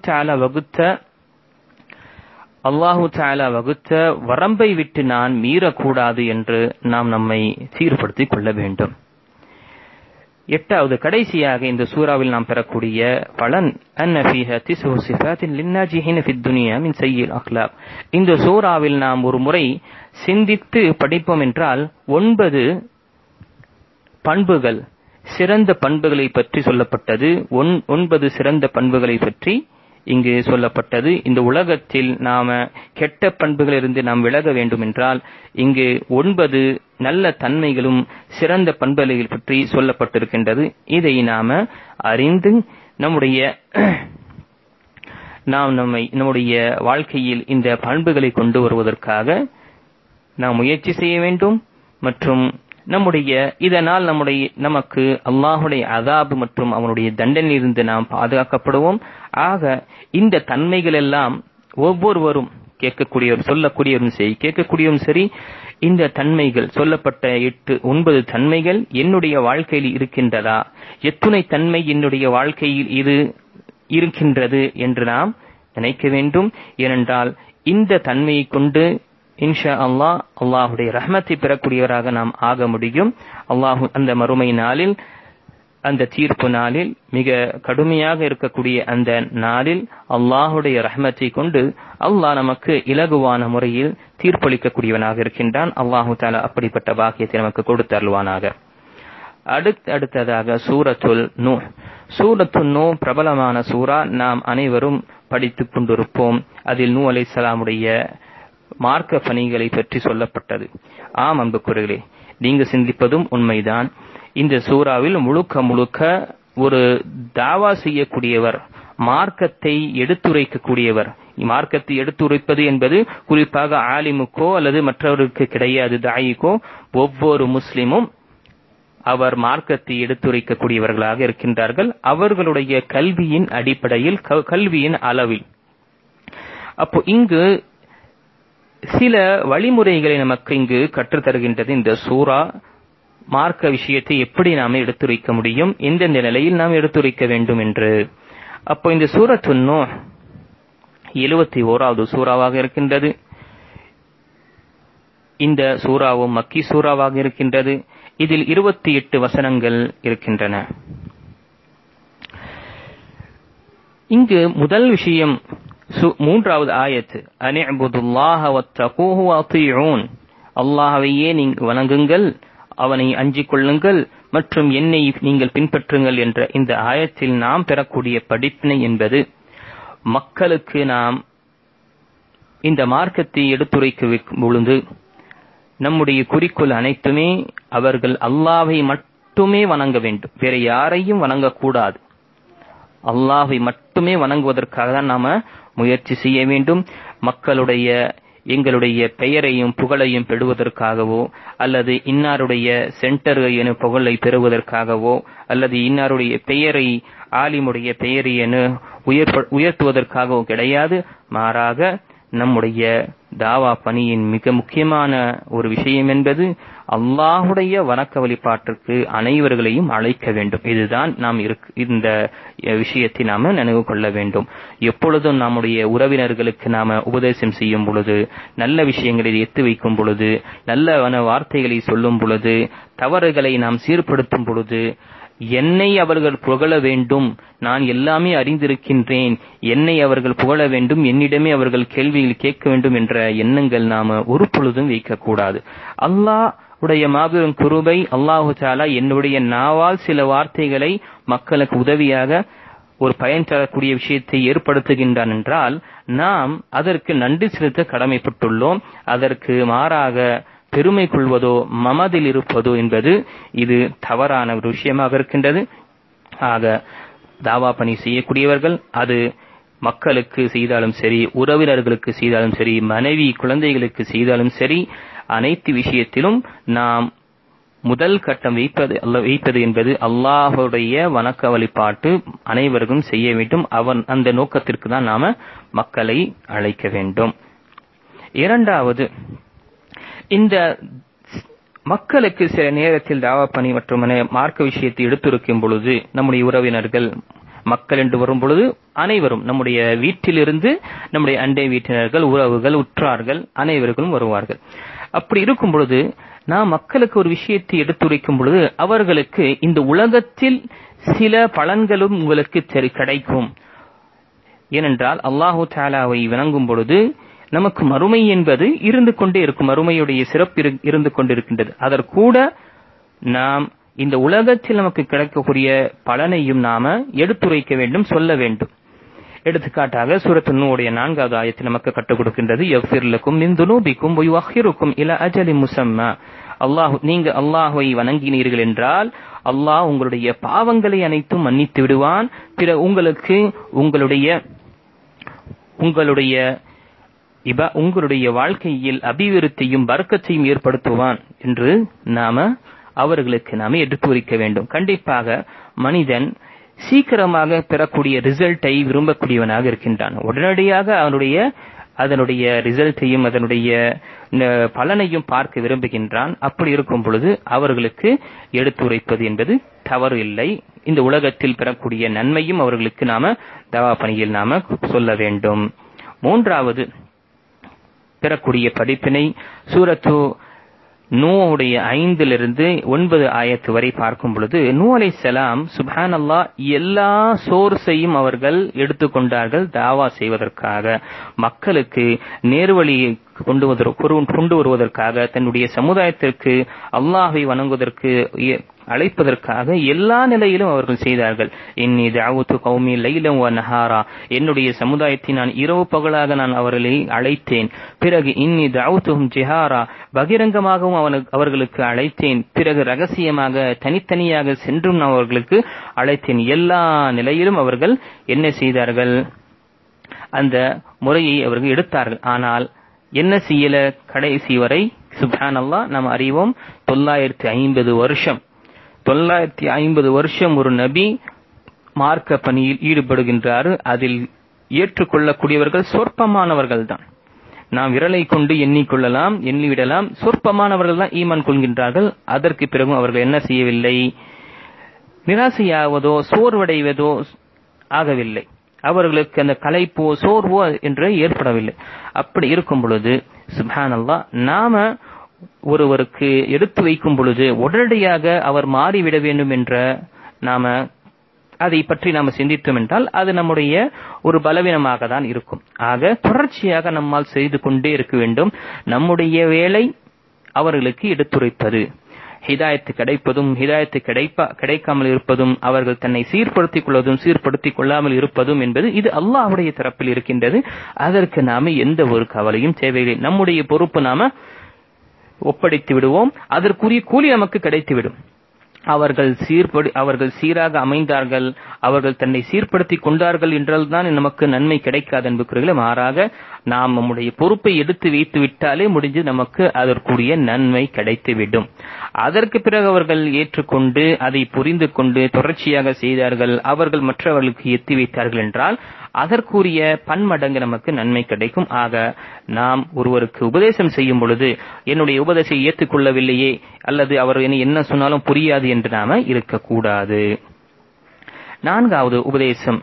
தஆலா வகுத்த வரம்பை விட்டு நான் மீறக்கூடாது என்று நாம் நம்மை சீர்படுத்திக் கொள்ள வேண்டும். 8வது கடைசியாக இந்த சூறாவில் நாம் பெறக்கூடிய பலன் அன்ன ஃபீஹா திஸ்உ சிஃபாத்தின் லின்னாஜிஹின ஃபித் துன்யா மின் ஸய்யில் அக்லாக். இந்த சூறாவில் நாம் ஒரு முறை சிந்தித்து படிப்போம் என்றால் 9 பண்புகள், சிறந்த பண்புகளை பற்றி சொல்லப்பட்டது. 9 சிறந்த பண்புகளை பற்றி இங்கு சொல்லப்பட்டது. இந்த உலகத்தில் நாம கெட்ட பண்புகளிலிருந்து நாம் விலக வேண்டும் என்றால் இங்கு 9 நல்ல தன்மைகளும் சிறந்த பண்புகளை பற்றி சொல்லப்பட்டிருக்கின்றது. இதை நாம அறிந்து நம்முடைய வாழ்க்கையில் இந்த பண்புகளை கொண்டு வருவதற்காக நாம் முயற்சி செய்ய வேண்டும். மற்றும் இதனால் நமக்கு அல்லாஹுடைய அதாபு மற்றும் அவனுடைய தண்டனையிலிருந்து நாம் பாதுகாக்கப்படுவோம். ஆக இந்த தன்மைகள் எல்லாம் ஒவ்வொருவரும் கேட்கக்கூடியவரும் சரி இந்த தன்மைகள் சொல்லப்பட்ட 9 தன்மைகள் என்னுடைய வாழ்க்கையில் இருக்கின்றதா, எத்துணை தன்மை என்னுடைய வாழ்க்கையில் இது இருக்கின்றது என்று நாம் நினைக்க வேண்டும். ஏனென்றால் இந்த தன்மையை கொண்டு இன்ஷா அல்லாஹ் அல்லாஹுடைய ரஹ்மத்தை பெறக்கூடியவராக நாம் ஆக முடியும். அல்லாஹு அந்த மறுமை நாளில், அந்த தீர்ப்பு நாளில், மிக கடுமையாக இருக்கக்கூடிய அந்த நாளில் அல்லாஹுடைய ரஹ்மத்தை கொண்டு அல்லாஹ் நமக்கு இலகுவான முறையில் தீர்ப்பளிக்கக்கூடியவனாக இருக்கின்றான். அல்லாஹு தஆலா அப்படிப்பட்ட பாக்கியத்தை நமக்கு கொடுத்தருள்வானாக. அடுத்ததாக சூரத்துல் நூஹ். சூரத்துல் நூஹ் பிரபலமான சூரா, நாம் அனைவரும் படித்துக் கொண்டிருப்போம். அதில் நூஹ் அலைஹிஸ்ஸலாமுடைய மார்க்க பணிகளை பற்றி சொல்லப்பட்டது. ஆம் அன்புக்குரியவர்களே, நீங்க சிந்திப்பதும் உண்மைதான். இந்த சூறாவில் முழுக்க ஒரு தாவா செய்யக்கூடியவர், மார்க்கத்தை எடுத்துரைக்கக்கூடியவர். மார்க்கத்தை எடுத்துரைப்பது என்பது குறிப்பாக ஆலிமுக்கோ அல்லது மற்றவருக்கு கிடையாது, தாயிக்கோ. ஒவ்வொரு முஸ்லிமும் அவர் மார்க்கத்தை எடுத்துரைக்கக்கூடியவர்களாக இருக்கின்றார்கள், அவர்களுடைய கல்வியின் அடிப்படையில், கல்வியின் அளவில். அப்போ இங்கு சில வழிமுறைகளை நமக்கு இங்கு கற்றுத்தருகின்றது இந்த சூரா. மார்க்க விஷயத்தை எப்படி நாம் எடுத்துரைக்க முடியும், எந்தெந்த நிலையில் நாம் எடுத்துரைக்க வேண்டும் என்று. அப்போ இந்த சூரத்துன் நூஹ் 71வது சூறாவாக இருக்கின்றது. இந்த சூறாவும் மக்கி சூறாவாக இருக்கின்றது. இதில் 28 வசனங்கள் இருக்கின்றன. இங்கு முதல் விஷயம் 3வது ஆயத்து, அனிஅ்புதுல்லாஹ வத்தகூஹு வஅதீஊன், அல்லாஹ்வையே நீங்கள் வணங்குங்கள், அவனை அஞ்சிக் கொள்ளுங்கள் மற்றும் என்னை நீங்கள் பின்பற்றுங்கள் என்ற இந்த ஆயத்தில் நாம் பெறக்கூடிய படிப்பினை என்பது, மக்களுக்கு நாம் இந்த மார்க்கத்தை எடுத்துரைக்கும் பொழுது நம்முடைய குறிக்கோள் அனைத்துமே அவர்கள் அல்லாஹ்வை மட்டுமே வணங்க வேண்டும், வேற யாரையும் வணங்கக்கூடாது. அல்லாஹ்வை மட்டுமே வணங்குவதற்காக தான் நாம முயற்சி செய்ய வேண்டும். எங்களுடைய பெயரையும் புகழையும் பெறுவதற்காகவோ, அல்லது இன்னாருடைய சென்டர் என புகழை பெறுவதற்காகவோ, அல்லது இன்னாருடைய பெயரை, ஆலிமுடைய பெயரை என உயர்த்துவதற்காகவோ கிடையாது. மாறாக நம்முடைய தாவா பணியின் மிக முக்கியமான ஒரு விஷயம் என்பது அல்லாஹுடைய வணக்க வழிபாட்டிற்கு அனைவர்களையும் அழைக்க வேண்டும். இதுதான் நாம் இந்த விஷயத்தை நாம நினைவு கொள்ள வேண்டும். எப்பொழுதும் நம்முடைய உறவினர்களுக்கு நாம உபதேசம் செய்யும் பொழுது, நல்ல விஷயங்களை எத்து வைக்கும் பொழுது, நல்ல வார்த்தைகளை சொல்லும் பொழுது, தவறுகளை நாம் சீர்படுத்தும் பொழுது, என்னை அவர்கள் புகழ வேண்டும், நான் எல்லாமே அறிந்திருக்கின்றேன், என்னை அவர்கள் புகழ வேண்டும், என்னிடமே அவர்கள் கேள்விகள் கேட்க வேண்டும் என்ற எண்ணங்கள் நாம ஒரு பொழுதும் வைக்கக்கூடாது. அல்லாஹ் உடைய மாபெரும் கிருபை, அல்லாஹு தஆலா என்னுடைய நாவால் சில வார்த்தைகளை மக்களுக்கு உதவியாக ஒரு பயன் தரக்கூடிய விஷயத்தை ஏற்படுத்துகின்றான் என்றால் நாம் அதற்கு நன்றி செலுத்த கடமைப்பட்டுள்ளோம். அதற்கு மாறாக பெருமை கொள்வதோ மமதில் இருப்பதோ என்பது இது தவறான ஒரு விஷயமாக இருக்கின்றது. ஆக தாவா பணி செய்யக்கூடியவர்கள், அது மக்களுக்கு செய்தாலும் சரி, உறவினர்களுக்கு செய்தாலும் சரி, மனைவி குழந்தைகளுக்கு செய்தாலும் சரி, அனைத்து விஷயத்திலும் நாம் முதல் கட்டம் வைப்பது என்பது அல்லாஹுடைய வணக்க வழிபாட்டு அனைவருக்கும் செய்ய வேண்டும். அந்த நோக்கத்திற்கு தான் நாம மக்களை அழைக்க வேண்டும். இரண்டாவது, இந்த மக்களுக்கு சில நேரத்தில் தாவா பணி மற்றும் மார்க்க விஷயத்தை எடுத்துரைக்கும் பொழுது, நம்முடைய உறவினர்கள், மக்கள் என்று வரும் பொழுது அனைவரும், நம்முடைய வீட்டிலிருந்து நம்முடைய அண்டை வீட்டினர்கள், உறவுகள், உற்றார்கள் அனைவர்களும் வருவார்கள். அப்படி இருக்கும் பொழுது நாம் மக்களுக்கு ஒரு விஷயத்தை எடுத்துரைக்கும் பொழுது அவர்களுக்கு இந்த உலகத்தில் சில பலன்களும் உங்களுக்கு கிடைக்கும். ஏனென்றால் அல்லாஹு தஆலாவை வணங்கும் பொழுது நமக்கு மறுமை என்பது இருந்து கொண்டே இருக்கும், மறுமையுடைய சிறப்பு இருந்து கொண்டிருக்கின்றது. அதற்கூட நாம் இந்த உலகத்தில் நமக்கு கிடைக்கக்கூடிய பலனையும் நாம எடுத்துரைக்க வேண்டும், சொல்ல வேண்டும். எடுத்துக்காட்டாக சூரத்து நூஹுடைய 4வது ஆயத்தில் நமக்கு கற்றுக் கொடுக்கின்றது, யக்ஃபிர் லக்கும் மின் துனூபிக்கும் வ யுஅக்கிருக்கும் இலா அஜலின் முஸம்மா. நீங்க அல்லாஹ்வை வணங்கினீர்கள் என்றால் அல்லாஹ் உங்களுடைய பாவங்களை அனைத்தும் மன்னித்து விடுவான். பிற உங்களுக்கு உங்களுடைய வாழ்க்கையில் அபிவிருத்தியும் பரக்கத்தையும் ஏற்படுத்துவான் என்று அவர்களுக்கு நாம எடுத்துரைக்க வேண்டும். கண்டிப்பாக மனிதன் சீக்கிரமாக பெறக்கூடிய ரிசல்ட்டை விரும்பக்கூடியவனாக இருக்கின்றான். உடனடியாக அதனுடைய ரிசல்ட்டையும் அதனுடைய பலனையும் பார்க்க விரும்புகின்றான். அப்படி இருக்கும் பொழுது அவர்களுக்கு எடுத்துரைப்பது என்பது தவறு இல்லை. இந்த உலகத்தில் பெறக்கூடிய நன்மையும் அவர்களுக்கு தவா பணியில் சொல்ல வேண்டும். 3வது பெறக்கூடிய படிப்பினை சூரத்து நூஹுடைய 5 to 9 ஆயத்து வரை பார்க்கும் பொழுது, நூஹ் அலைஹிஸ்ஸலாம் சுப்ஹானல்லாஹ் எல்லா சோர்ஸையும் அவர்கள் எடுத்துக்கொண்டார்கள் தாவா செய்வதற்காக, மக்களுக்கு நேர்வழியை கொண்டு வருவதற்காக, தன்னுடைய சமுதாயத்திற்கு அல்லாஹ்வை வணங்குவதற்கு அழைப்பதற்காக எல்லா நிலையிலும் அவர்கள் செய்தார்கள். இன்னி தஅவுது கௌமி லைலன் வ நஹாரா, என்னுடைய சமுதாயத்தை நான் இரவு பகலாக நான் அவர்களை அழைத்தேன். பிறகு இன்னி தஅவுதுஹும் ஜிஹாரா, பகிரங்கமாகவும் அவர்களுக்கு அழைத்தேன். பிறகு ரகசியமாக தனித்தனியாக சென்றும் நான் அவர்களுக்கு அழைத்தேன். எல்லா நிலையிலும் அவர்கள் என்ன செய்தார்கள்? அந்த முறையை அவர்கள் எடுத்தார்கள். ஆனால் என்ன செய்யல? கடைசி வரை சுப்ஹானல்லாஹ் நாம் அறிவோம், 950 வருஷம் ஒரு நபி மார்க்க பணியில் ஈடுபடுகின்றார். அதில் ஏற்றுக்கொள்ளக்கூடியவர்கள் சொற்பமானவர்கள் தான். நாம் விரலை கொண்டு எண்ணிவிடலாம். சொற்பமானவர்கள் தான் ஈமான் கொள்கின்றார்கள். அதற்கு பிறகும் அவர்கள் என்ன செய்யவில்லை? நிராசையாவதோ சோர்வடைவதோ ஆகவில்லை. அவர்களுக்கு அந்த களைப்போ சோர்வோ என்று ஏற்படவில்லை. அப்படி இருக்கும் பொழுது சுப்ஹானல்லாஹ் நாம ஒருவருக்கு எடுத்து வைக்கும் பொழுது உடனடியாக அவர் மாறிவிட வேண்டும் என்ற அதை பற்றி நாம் சிந்தித்தோம் என்றால் அது நம்முடைய ஒரு பலவீனமாக தான் இருக்கும். ஆக தொடர்ச்சியாக நம்மால் செய்து கொண்டே இருக்க வேண்டும். நம்முடைய வேலை அவர்களுக்கு எடுத்துரைப்பது, ஹிதாயத்து கிடைப்பதும் ஹிதாயத்து கிடைக்காமல் இருப்பதும், அவர்கள் தன்னை சீர்படுத்திக் கொள்வதும் சீர்படுத்திக் கொள்ளாமல் இருப்பதும் என்பது இது அல்லாஹ்வுடைய தரப்பில் இருக்கின்றது. அதற்கு நாம எந்த ஒரு கவலையும் தேவையில்லை. நம்முடைய பொறுப்பு ஒப்படைத்து விடுவோம். அதற்குரிய கூலி நமக்கு கிடைத்துவிடும். அவர்கள் சீராக அமைந்தார்கள், அவர்கள் தன்னை சீர்படுத்திக் கொண்டார்கள் என்றால் தான் நமக்கு நன்மை கிடைக்காது என்பது. மாறாக நாம் நம்முடைய பொறுப்பை எடுத்து வைத்து விட்டாலே முடிஞ்சு நமக்கு அதற்குரிய நன்மை கிடைத்துவிடும். அதற்கு பிறகு அவர்கள் ஏற்றுக்கொண்டு அதை புரிந்து கொண்டு தொடர்ச்சியாக செய்தார்கள், அவர்கள் மற்றவர்களுக்கு எத்தி வைத்தார்கள் என்றால் அதற்குரிய பன்மடங்கு நமக்கு நன்மை கிடைக்கும். ஆக நாம் ஒருவருக்கு உபதேசம் செய்யும் பொழுது என்னுடைய உபதேசத்தை ஏற்றுக்கொள்ளவில்லையே அல்லது அவர் என்ன சொன்னாலும் புரியாது என்று நாம இருக்கக்கூடாது. 4வது உபதேசம்,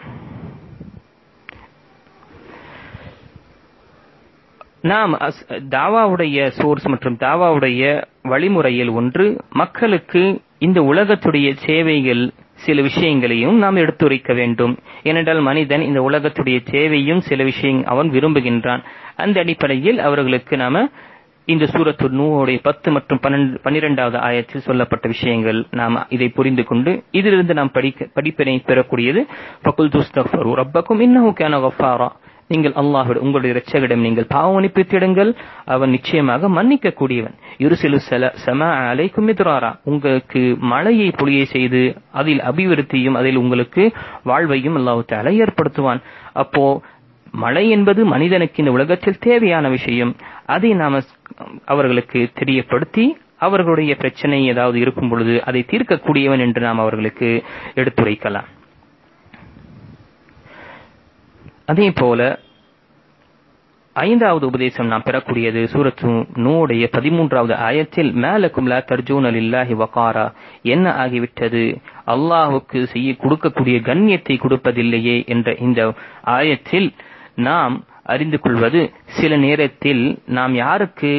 நாம் தாவாவுடைய சோர்ஸ் மற்றும் தாவாவுடைய வழிமுறையில் ஒன்று, மக்களுக்கு இந்த உலகத்துடைய சேவைகள் சில விஷயங்களையும் நாம் எடுத்துரைக்க வேண்டும். ஏனென்றால் மனிதன் இந்த உலகத்துடைய தேவையும் சில விஷயம் அவன் விரும்புகின்றான். அந்த அடிப்படையில் அவர்களுக்கு நாம இந்த சூரத்து நூஹுடைய 10 மற்றும் 12வது ஆயத்தில் சொல்லப்பட்ட விஷயங்கள் நாம் இதை புரிந்து கொண்டு இதிலிருந்து நாம் படிப்பினை பெறக்கூடியது, ஃபகுல் துஸ்தக்ஃபிரு ரப்பக்கும் இன்னஹு கான கஃபாரா, நீங்கள் அல்லாஹ்விடம் உங்களுடைய இரட்சகரிடம் நீங்கள் பாவ மன்னிப்பு தேடுங்கள், அவன் நிச்சயமாக மன்னிக்க கூடியவன். யுர்சிலு ஸமா அலைக்கும் மித்ராரா, உங்களுக்கு மழையை பொழிய செய்து அதில் அபிவிருத்தியும் அதில் உங்களுக்கு வாழ்வையும் அல்லாஹ் தஆலா ஏற்படுத்துவான். அப்போ மழை என்பது மனிதனுக்கு இந்த உலகத்தில் தேவையான விஷயம். அதை நாம் அவர்களுக்கு தெரியப்படுத்தி அவர்களுடைய பிரச்சனை ஏதாவது இருக்கும் பொழுது அதை தீர்க்கக்கூடியவன் என்று நாம் அவர்களுக்கு எடுத்துரைக்கலாம். அதே போல 5வது உபதேசம் நாம் பெறக்கூடியது சூரத்து நூஹுடைய 13வது ஆயத்தில், மாலக்கும் லா தர்ஜூன லில்லாஹி வகாரா, என்ன ஆகிவிட்டது, அல்லாஹ்வுக்கு கொடுக்கக்கூடிய கண்ணியத்தை கொடுப்பதில்லையே என்ற இந்த ஆயத்தில் நாம் அறிந்து கொள்வது, சில நேரத்தில் நாம் யாருக்கு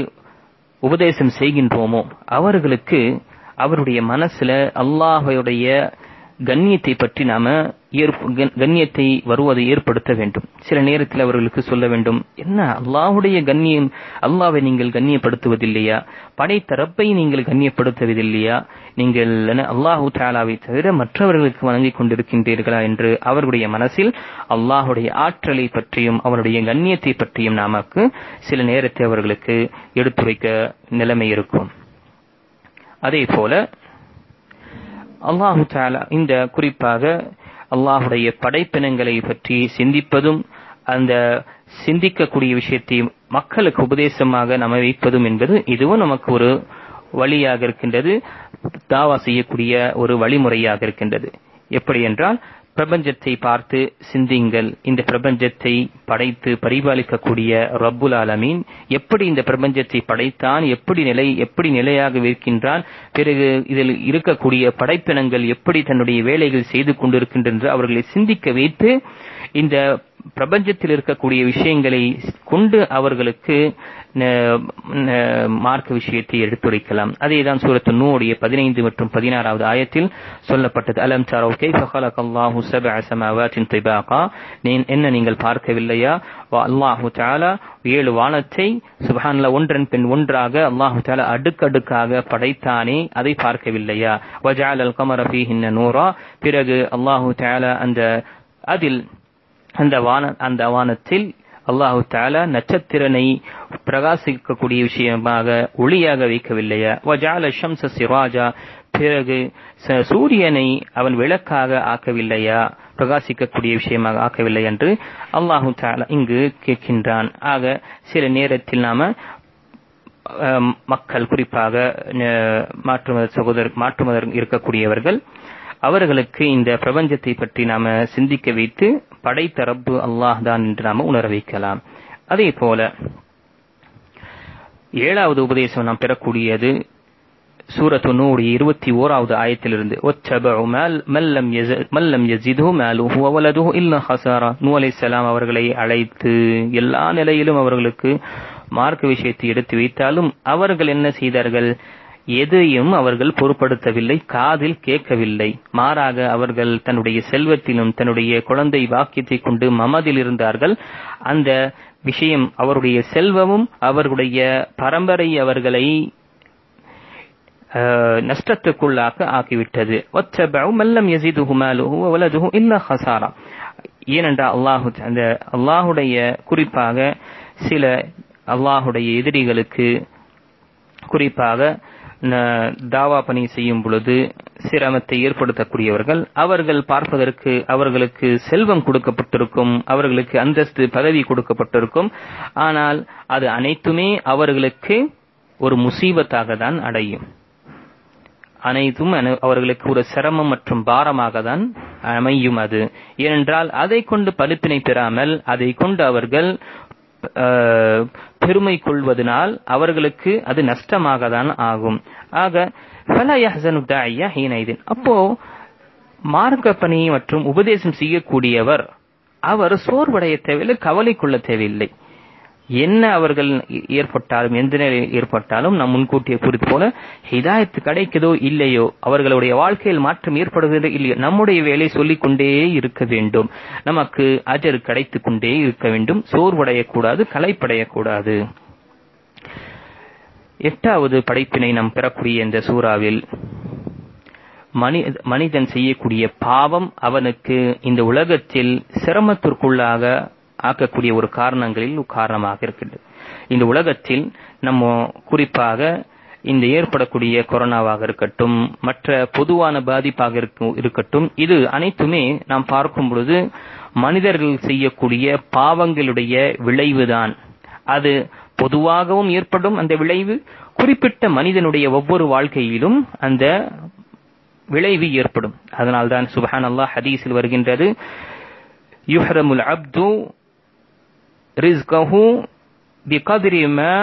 உபதேசம் செய்கின்றோமோ அவர்களுக்கு அவருடைய மனசுல அல்லாஹ்வுடைய கண்ணியத்தை பற்றி நாம கண்ணியத்தை வருவதை ஏற்படுத்த வேண்டும். சில நேரத்தில் அவர்களுக்கு சொல்ல வேண்டும், என்ன அல்லாஹ்வுடைய கண்ணியம், அல்லாஹ்வை நீங்கள் கண்ணியப்படுத்துவதில்லையா, படைத்த ரப்பை நீங்கள் கண்ணியப்படுத்துவதில்லையா, நீங்கள் அல்லாஹு தஆலாவை தவிர மற்றவர்களுக்கு வணங்கிக் கொண்டிருக்கின்றீர்களா என்று அவர்களுடைய மனசில் அல்லாஹ்வுடைய ஆற்றலை பற்றியும் அவருடைய கண்ணியத்தை பற்றியும் நமக்கு சில நேரத்தில் அவர்களுக்கு எடுத்துரைக்க நிலைமை இருக்கும். அதே போல அல்லாஹு தஆலா இந்த குறிப்பாக அல்லாஹுடைய படைப்பினங்களை பற்றி சிந்திப்பதும் அந்த சிந்திக்கக்கூடிய விஷயத்தை மக்களுக்கு உபதேசமாக நம்ம வைப்பதும் என்பது இதுவும் நமக்கு ஒரு வழியாக இருக்கின்றது, தாவா செய்யக்கூடிய ஒரு வழிமுறையாக இருக்கின்றது. எப்படி என்றால், பிரபஞ்சத்தை பார்த்து சிந்திங்கள். இந்த பிரபஞ்சத்தை படைத்து பரிபாலிக்கக்கூடிய ரப்புல் ஆலமீன் எப்படி இந்த பிரபஞ்சத்தை படைத்தான், எப்படி நிலையாக இருக்கின்றான், பிறகு இதில் இருக்கக்கூடிய படைப்பினங்கள் எப்படி தன்னுடைய வேலைகள் செய்து கொண்டிருக்கின்றன அவர்களை சிந்திக்க வைத்து இந்த பிரபஞ்சத்தில் இருக்கக்கூடிய விஷயங்களை கொண்டு அவர்களுக்கு மார்க்க விஷயத்தை எடுத்துரைக்கலாம். அதேதான் சூரத்து நூஹுடைய 15 மற்றும் 16வது ஆயத்தில் சொல்லப்பட்டது. அலம் தரவ் கைஃப ஹலகல்லாஹு சப்அ ஸமாவாத்தின் திபாகா, என்ன நீங்கள் பார்க்கவில்லையா, அல்லாஹு தஆலா 7 வானத்தை சுப்ஹானல்லாஹ் ஒன்றன் பின் ஒன்றாக அல்லாஹு தஆலா அடுக்கடுக்காக படைத்தானே, அதை பார்க்கவில்லையா, வஜஅலல் கமர ஃபீஹின்ன நூரா, பிறகு அல்லாஹு தஆலா அந்த வானத்தில் அல்லாஹு தஆலா நட்சத்திரனை பிரகாசிக்கக்கூடிய விஷயமாக ஒளியாக வைக்கவில்லையா, வஜஅல ஷம்ஸ சிராஜா, பிறகு சூரியனை அவன் விளக்காக ஆக்கவில்லையா, பிரகாசிக்கக்கூடிய விஷயமாக ஆக்கவில்லை என்று அல்லாஹு தஆலா இங்கு கேட்கின்றான். ஆக சில நேரத்தில் நாம மக்கள் குறிப்பாக மாற்றுமதர் இருக்கக்கூடியவர்கள் அவர்களுக்கு இந்த பிரபஞ்சத்தை பற்றி நாம சிந்திக்க வைத்து படைத்த ரப்பு அல்லாஹ் தான் என்று நாம உணர வைக்கலாம். அதே போல 7வது உபதேசம் நாம் பெறக்கூடியது சூரத்து நூஹ் 21வது ஆயத்திலிருந்து, வத்தபஉ மல்லம் யஸிது மாலுஹு வ வலதுஹு இல்லா ஹஸாரா. நூஹ் அலைஹிஸ்ஸலாம் அவர்களை அழைத்து எல்லா நிலையிலும் அவர்களுக்கு மார்க்க விஷயத்தை எடுத்து வைத்தாலும் அவர்கள் என்ன செய்தார்கள், எதையும் அவர்கள் பொருட்படுத்தவில்லை, காதில் கேட்கவில்லை. மாறாக அவர்கள் தன்னுடைய செல்வத்திலும் தன்னுடைய குழந்தை வாக்கியத்தை கொண்டு மமதில் இருந்தார்கள். அந்த விஷயம் அவருடைய செல்வமும் அவர்களுடைய பரம்பரை அவர்களை நஷ்டத்துக்குள்ளாக ஆக்கிவிட்டது. வத்தபஉ மல்லம் யஸிதுஹு மாலுஹு வ வலதுஹு இல்லா ஹஸாரா. ஏனென்றால் அல்லாஹுடைய குறிப்பாக சில அல்லாஹுடைய எதிரிகளுக்கு குறிப்பாக தாவா பணி செய்யும் பொழுது சிரமத்தை ஏற்படுத்தக்கூடியவர்கள், அவர்கள் பார்ப்பதற்கு அவர்களுக்கு செல்வம் கொடுக்கப்பட்டிருக்கும், அவர்களுக்கு அந்தஸ்து பதவி கொடுக்கப்பட்டிருக்கும், ஆனால் அது அனைத்துமே அவர்களுக்கு ஒரு முசீபத்தாக தான் அடையும். அனைத்தும் அவர்களுக்கு ஒரு சிரமம் மற்றும் பாரமாக தான் அமையும். அது ஏனென்றால் அதை கொண்டு பலிப்பினை பெறாமல் அதை கொண்டு அவர்கள் பெருமை கொள்வதனால் அவர்களுக்கு அது நஷ்டமாக தான் ஆகும். ஆக ஃபலா யஹ்ஸனு தாஇயா ஹீனைதின், அப்போ மார்க்க பணி மற்றும் உபதேசம் செய்யக்கூடியவர் அவர் சோர்வடைய தேவையில்லை, கவலை கொள்ள தேவையில்லை. என்ன அவர்கள் ஏற்பட்டாலும் எந்த நிலையில் ஏற்பட்டாலும் நாம் முன்கூட்டிய குறித்து போல ஹிதாயத்து கிடைக்குதோ இல்லையோ, அவர்களுடைய வாழ்க்கையில் மாற்றம் ஏற்படுகிறதோ இல்லையோ, நம்முடைய வேலை சொல்லிக் கொண்டே இருக்க வேண்டும், நமக்கு அஜர் கிடைத்துக் கொண்டே இருக்க வேண்டும், சோர்வடையக்கூடாது, களைப்படையக்கூடாது. 8வது படைப்பினை நாம் பெறக்கூடிய இந்த சூறாவில் மனிதன் செய்யக்கூடிய பாவம் அவனுக்கு இந்த உலகத்தில் சிரமத்திற்குள்ளாக ஆக்கக்கூடிய ஒரு காரணமாக இருக்கின்றது. இந்த உலகத்தில் நம்ம குறிப்பாக இந்த ஏற்படக்கூடிய கொரோனாவாக இருக்கட்டும், மற்ற பொதுவான பாதிப்பாக இருக்கட்டும், இது அனைத்துமே நாம் பார்க்கும் பொழுது மனிதர்கள் செய்யக்கூடிய பாவங்களுடைய விளைவுதான். அது பொதுவாகவும் ஏற்படும் அந்த விளைவு, குறிப்பிட்ட மனிதனுடைய ஒவ்வொரு வாழ்க்கையிலும் அந்த விளைவு ஏற்படும். அதனால்தான் சுப்ஹானல்லாஹ் ஹதீஸில் வருகின்றது, யுஹ்ரமுல் அப்து ரிஸ்கஹு பிகத்ரி மா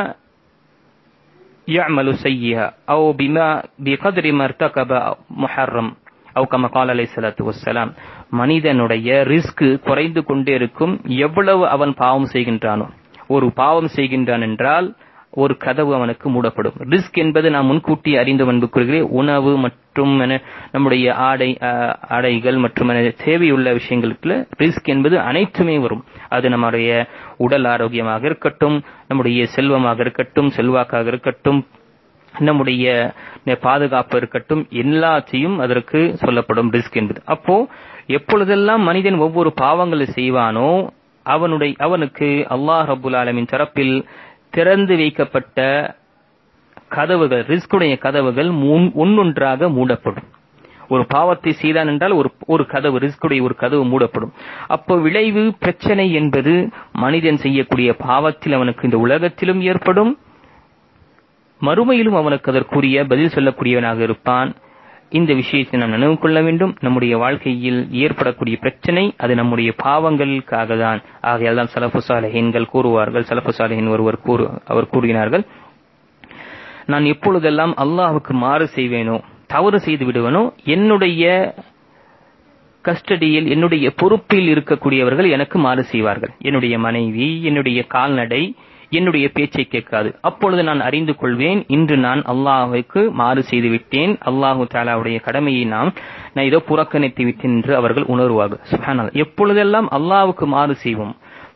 يعمل سيئا أو بقدر ما ارتكب محرم أو كما قال عليه الصلاة والسلام. மனிதனுடைய ரிஸ்க் குறைந்து கொண்டே இருக்கும் எவ்வளவு அவன் பாவம் செய்கின்றானோ. ஒரு பாவம் செய்கின்றான் என்றால் ஒரு கதவு அவனுக்கு மூடப்படும். ரிஸ்க் என்பது நாம் முன்கூட்டி அறிந்த அன்புக்குரியவர்களே, உணவு மற்றும் நம்முடைய ஆடைகள் மற்றும் தேவையுள்ள விஷயங்களுக்கு ரிஸ்க் என்பது அனைத்துமே வரும். அது நம்முடைய உடல் ஆரோக்கியமாக இருக்கட்டும், நம்முடைய செல்வமாக இருக்கட்டும், செல்வாக்காக இருக்கட்டும், நம்முடைய பாதுகாப்பு இருக்கட்டும், எல்லாத்தையும் அதற்கு சொல்லப்படும் ரிஸ்க் என்பது. அப்போ எப்பொழுதெல்லாம் மனிதன் ஒவ்வொரு பாவங்களை செய்வானோ அவனுக்கு அல்லாஹ் ரப்புல் ஆலமீன் தரப்பில் திறந்து வைக்கப்பட்ட கதவுகள், ரிஸ்குடைய கதவுகள் ஒன்னொன்றாக மூடப்படும். ஒரு பாவத்தை செய்தான் என்றால் ஒரு கதவு, ரிஸ்குடைய ஒரு கதவு மூடப்படும். அப்போ விளைவு பிரச்சனை என்பது மனிதன் செய்யக்கூடிய பாவத்தில் அவனுக்கு இந்த உலகத்திலும் ஏற்படும், மறுமையிலும் அவனுக்கு அதற்குரிய பதில் சொல்லக்கூடியவனாக இருப்பான். இந்த விஷயத்தை நாம் நினைவு கொள்ள வேண்டும். நம்முடைய வாழ்க்கையில் ஏற்படக்கூடிய பிரச்சனை அது நம்முடைய பாவங்களுக்காக தான். ஆகையால் தான் சலஃபு சாலிஹீன்கள் கூறுவார்கள், சலஃபு சாலிஹீன் அவர் கூறினார்கள், நான் எப்பொழுதெல்லாம் அல்லாஹ்வுக்கு மாறு செய்வேனோ, தவறு செய்து விடுவேனோ, என்னுடைய கஸ்டடியில் என்னுடைய பொறுப்பில் இருக்கக்கூடியவர்கள் எனக்கு மாறு செய்வார்கள். என்னுடைய மனைவி, என்னுடைய கால்நடை என்னுடைய பேச்சை கேட்காது. அப்பொழுது நான் அறிந்து கொள்வேன், இன்று நான் அல்லாஹ்வுக்கு மாறு செய்து விட்டேன், அல்லாஹு தஆலாவுடைய கடமையை நான் ஏதோ புறக்கணித்து விட்டேன் என்று அவர்கள் உணர்வார்கள். சுப்ஹானல்லாஹ். எப்பொழுதெல்லாம் அல்லாஹ்வுக்கு மாறு செய்வோம்,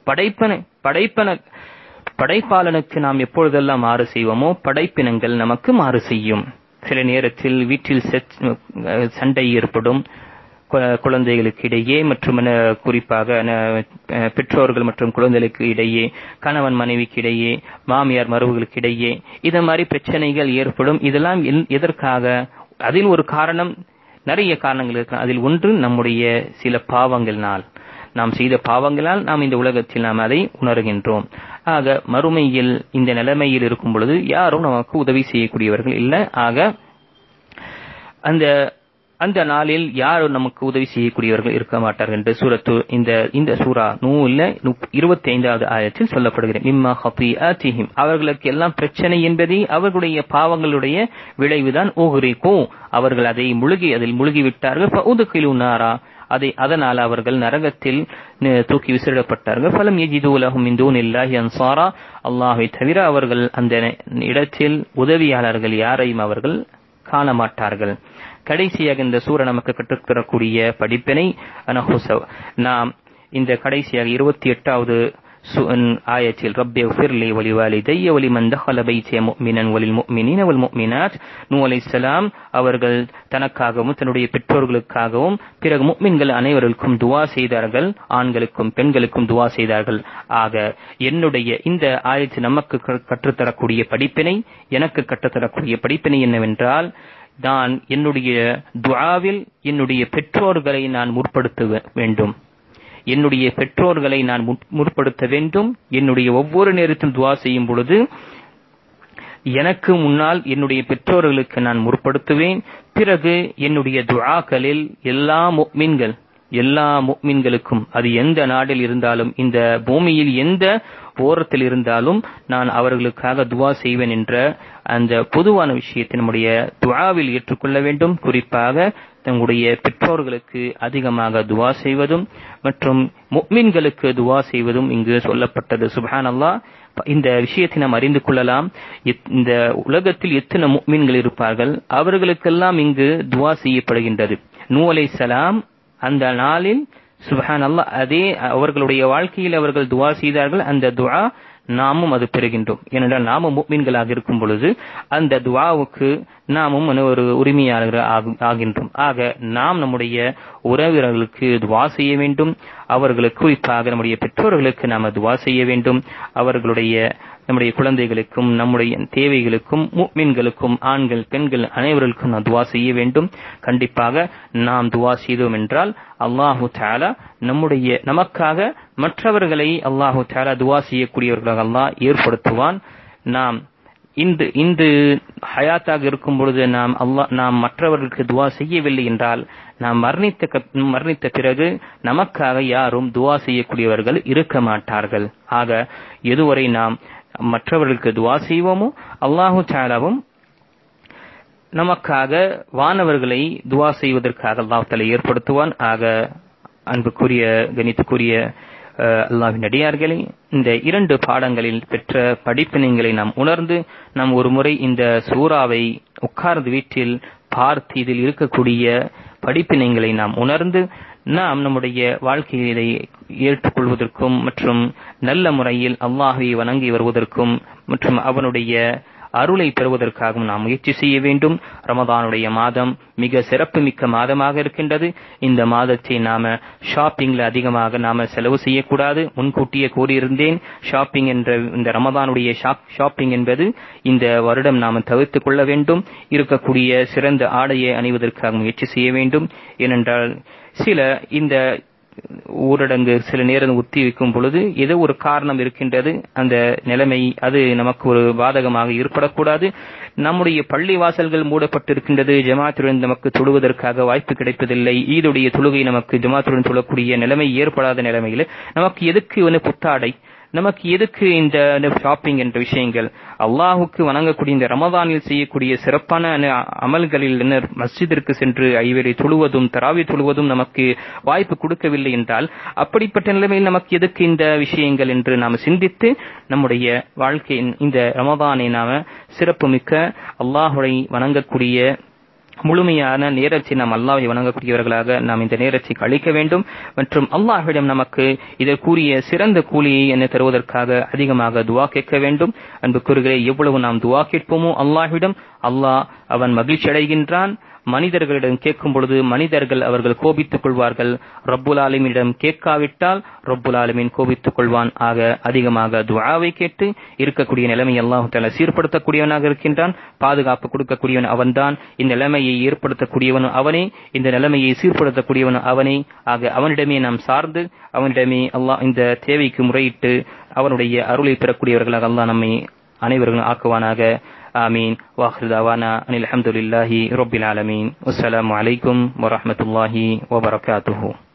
படைப்பாளனுக்கு நாம் எப்பொழுதெல்லாம் மாறு செய்வோமோ படைப்பினங்கள் நமக்கு மாறு செய்யும். சில நேரத்தில் வீட்டில் சண்டை ஏற்படும், குழந்தைகளுக்கு இடையே மற்றும் குறிப்பாக பெற்றோர்கள் மற்றும் குழந்தைகளுக்கு இடையே, கணவன் மனைவிக்கு இடையே, மாமியார் மருமகளுக்கு இடையே, இது மாதிரி பிரச்சனைகள் ஏற்படும். இதெல்லாம் எதற்காக? அதில் ஒரு காரணம், நிறைய காரணங்கள் இருக்கு. அதில் ஒன்று நம்முடைய சில பாவங்களால், நாம் செய்த பாவங்களால் நாம் இந்த உலகத்தில் நாம் அதை உணர்கின்றோம். ஆக மறுமையில் இந்த நிலைமையில் இருக்கும் பொழுது யாரும் நமக்கு உதவி செய்யக்கூடியவர்கள் இல்லை. ஆக அந்த நாளில் யாரும் நமக்கு உதவி செய்யக்கூடியவர்கள் இருக்க மாட்டார்கள் என்று இந்த சூரா நூல்ல 25வது ஆயத்தில் சொல்லப்படுகிறது. மிம்மா ஹதீஅத்திஹிம், அவர்களுக்கு எல்லாம் பிரச்சனை என்பது அவர்களுடைய பாவங்களுடைய விளைவுதான். உஹ்ரிகு, அவர்கள் அதில் முழுகிவிட்டார்கள். ஃபஉத்கிலு நாரா, அதனால் அவர்கள் நரகத்தில் தூக்கி விசிறப்பட்டார்கள். ஃபலம் யஜிது லஹும் மின் தூனில்லாஹி அன்சாரா, அல்லாஹ்வை தவிர அவர்கள் அந்த இடத்தில் உதவியாளர்கள் யாரையும் அவர்கள் காண மாட்டார்கள். கடைசியாக இந்த சூரா நமக்கு கற்றுத்தரக்கூடிய படிப்பினை, நாம் இந்த கடைசியாக 28வது ஆயத்தில் ரப்பி ஃபிர்லி வலிவாலிதைய வலிமன் தஹல பைத்திய முஃமினன் வலில் முஃமினீன வல் முஃமினாத், நூஹ் அலைஹிஸ்ஸலாம் அவர்கள் தனக்காகவும் தன்னுடைய பெற்றோர்களுக்காகவும் பிறகு முஃமின்கள் அனைவருக்கும் துஆ செய்தார்கள், ஆண்களுக்கும் பெண்களுக்கும் துஆ செய்தார்கள். ஆக என்னுடைய இந்த ஆயத்து நமக்கு கற்றுத்தரக்கூடிய படிப்பினை, எனக்கு கற்றுத்தரக்கூடிய படிப்பினை என்னவென்றால், நான் என்னுடைய துஆவில் என்னுடைய பெற்றோர்களை நான் முற்படுத்த வேண்டும். என்னுடைய பெற்றோர்களை நான் முற்படுத்த வேண்டும். என்னுடைய ஒவ்வொரு நேரத்திலும் துஆ செய்யும் பொழுது எனக்கு முன்னால் என்னுடைய பெற்றோர்களுக்கு நான் முற்படுத்துவேன். பிறகு என்னுடைய துஆக்களில் எல்லா முஃமின்களுக்கும், அது எந்த நாட்டில் இருந்தாலும், இந்த பூமியில் எந்த ஓரத்தில் இருந்தாலும் நான் அவர்களுக்காக துஆ செய்வேன் என்ற அந்த பொதுவான விஷயத்தை நம்முடைய துஆவில் ஏற்றுக்கொள்ள வேண்டும். குறிப்பாக தங்களுடைய பெற்றோர்களுக்கு அதிகமாக துஆ செய்வதும் மற்றும் முஃமின்களுக்கு துஆ செய்வதும் இங்கு சொல்லப்பட்டது. சுப்ஹானல்லாஹ். இந்த விஷயத்தை நாம் அறிந்து கொள்ளலாம். இந்த உலகத்தில் எத்தனை முஃமின்கள் இருப்பார்கள், அவர்களுக்கெல்லாம் இங்கு துஆ செய்யப்படுகின்றது. நூஹ் அலைஹிஸ்ஸலாம் அந்த நாளில் சுப்ஹானல்லாஹ் அதே அவர்களுடைய வாழ்க்கையில் அவர்கள் துஆ செய்தார்கள். அந்த துஆ நாமும் அது பெறுகின்றோம். ஏனென்றால் நாமும் முஃமின்களாக இருக்கும் பொழுது அந்த துஆவுக்கு நாமும் ஒரு உரிமையாளர்கள் ஆகின்றோம். ஆக நாம் நம்முடைய உறவினர்களுக்கு துஆ செய்ய வேண்டும். அவர்களுக்கு குறிப்பாக நம்முடைய பெற்றோர்களுக்கு நாம் துஆ செய்ய வேண்டும். நம்முடைய குழந்தைகளுக்கும் நம்முடைய தேவைகளுக்கும் முஃமின்களுக்கும் ஆண்கள் பெண்கள் அனைவருக்கும் நாம் துஆ செய்ய வேண்டும். கண்டிப்பாக நாம் துஆ செய்தோம் என்றால் அல்லாஹு தஆலா நமக்காக மற்றவர்களை அல்லாஹு தஆலா துஆ செய்யக்கூடியவர்களாக அல்லாஹ் ஏற்படுத்துவான். நாம் இன்று ஹயாத்தாக இருக்கும் பொழுது நாம் மற்றவர்களுக்கு துஆ செய்யவில்லை என்றால் நாம் மரணித்த பிறகு நமக்காக யாரும் துஆ செய்யக்கூடியவர்கள் இருக்க மாட்டார்கள். ஆக எதுவரை நாம் மற்றவர்களுக்கு துஆ செய்வோமோ அல்லாஹு தஆலாவும் நமக்காக வானவர்களை துஆ செய்வதற்காக அல்லாஹ் தஆலா ஏற்படுத்துவான். ஆக அன்புக்குரிய கணித்துக்குரிய அல்லாஹ்வின் அடியார்களே, இந்த 2 பாடங்களில் பெற்ற படிப்பினைகளை நாம் உணர்ந்து நாம் ஒரு முறை இந்த சூறாவை உட்கார்ந்து வீட்டில் பார்த்து இதில் இருக்கக்கூடிய படிப்பினைகளை நாம் உணர்ந்து நாம் நம்முடைய வாழ்க்கையில் இதை ஏற்றுக்கொள்வதற்கும் மற்றும் நல்ல முறையில் அல்லாஹ்வை வணங்கி வருவதற்கும் மற்றும் அவனுடைய அருளை பெறுவதற்காகவும் நாம் முயற்சி செய்ய வேண்டும். ரமதானுடைய மாதம் மிக சிறப்புமிக்க மாதமாக இருக்கின்றது. இந்த மாதத்தை நாம ஷாப்பிங்ல அதிகமாக நாம செலவு செய்யக்கூடாது. முன்கூட்டியே கூறியிருந்தேன், ஷாப்பிங் என்ற இந்த ரமதானுடைய ஷாப்பிங் என்பது இந்த வருடம் நாம் தவிர்த்துக் கொள்ள வேண்டும். இருக்கக்கூடிய சிறந்த ஆடையை அணிவதற்காக முயற்சி செய்ய வேண்டும். ஏனென்றால் இந்த ஊரடங்கு சில நேரம் ஒத்தி வைக்கும் பொழுது ஏதோ ஒரு காரணம் இருக்கின்றது. அந்த நிலைமை அது நமக்கு ஒரு பாதகமாக ஏற்படக்கூடாது. நம்முடைய பள்ளி வாசல்கள் மூடப்பட்டிருக்கின்றது. ஜமாத்துடன் நமக்கு தொழுவதற்காக வாய்ப்பு கிடைப்பதில்லை. ஈதுடைய தொழுகை நமக்கு ஜமாத்துடன் தொழக்கூடிய நிலைமை ஏற்படாத நிலைமையில் நமக்கு எதுக்கு புத்தாடை, நமக்கு எதுக்கு இந்த ஷாப்பிங் என்ற விஷயங்கள்? அல்லாஹுக்கு வணங்கக்கூடிய இந்த ரமதானில் செய்யக்கூடிய சிறப்பான அமல்களில் மஸ்ஜிதிற்கு சென்று ஐவேளை தொழுவதும் தராவி தொழுவதும் நமக்கு வாய்ப்பு கொடுக்கவில்லை என்றால் அப்படிப்பட்ட நிலைமையில் நமக்கு எதுக்கு இந்த விஷயங்கள் என்று நாம் சிந்தித்து நம்முடைய வாழ்க்கையின் இந்த ரமதானை நாம சிறப்புமிக்க அல்லாஹுவை வணங்கக்கூடிய முழுமையான நேரத்தை நாம் அல்லாஹ்வை வணங்கக்கூடியவர்களாக நாம் இந்த நேரத்தை கழிக்க வேண்டும். மற்றும் அல்லாஹ்விடம் நமக்கு இதற்குரிய சிறந்த கூலியை என்ன தருவதற்காக அதிகமாக துஆ கேட்க வேண்டும். அன்புக்குரியவர்களே, எவ்வளவு நாம் துஆ கேட்போமோ அல்லாஹ்விடம் அல்லாஹ் அவன் மகிழ்ச்சி அடைகின்றான். மனிதர்களிடம் கேட்கும் பொழுது மனிதர்கள் அவர்கள் கோபித்துக் கொள்வார்கள். ரப்புல் ஆலமீனிடம் கேட்காவிட்டால் ரப்புல் ஆலமீன் கோபித்துக் கொள்வான். ஆக அதிகமாக துஆவை கேட்டு இருக்கக்கூடிய நிலைமை அல்லாஹ் தஆலா சீர்படுத்தக்கூடியவனாக இருக்கின்றான். பாதுகாப்பு கொடுக்கக்கூடியவன் அவன்தான். இந்த நிலைமையை ஏற்படுத்தக்கூடியவன் அவனே, இந்த நிலைமையை சீர்படுத்தக்கூடியவன் அவனே. ஆக அவனிடமே நாம் சார்ந்து அவனிடமே அல்லாஹ் இந்த தேவைக்கு முறையிட்டு அவனுடைய அருளை பெறக்கூடியவர்களாக அல்லாஹ் நம்மை அனைவர்களும் ஆக்குவானாக. ஆமீன். வாஹிர் தவானா அனில் ஹம்துலில்லாஹி ரப்பில் ஆலமீன். அஸ்ஸலாமு அலைக்கும் வரஹ்மத்துல்லாஹி வபரகாத்துஹு.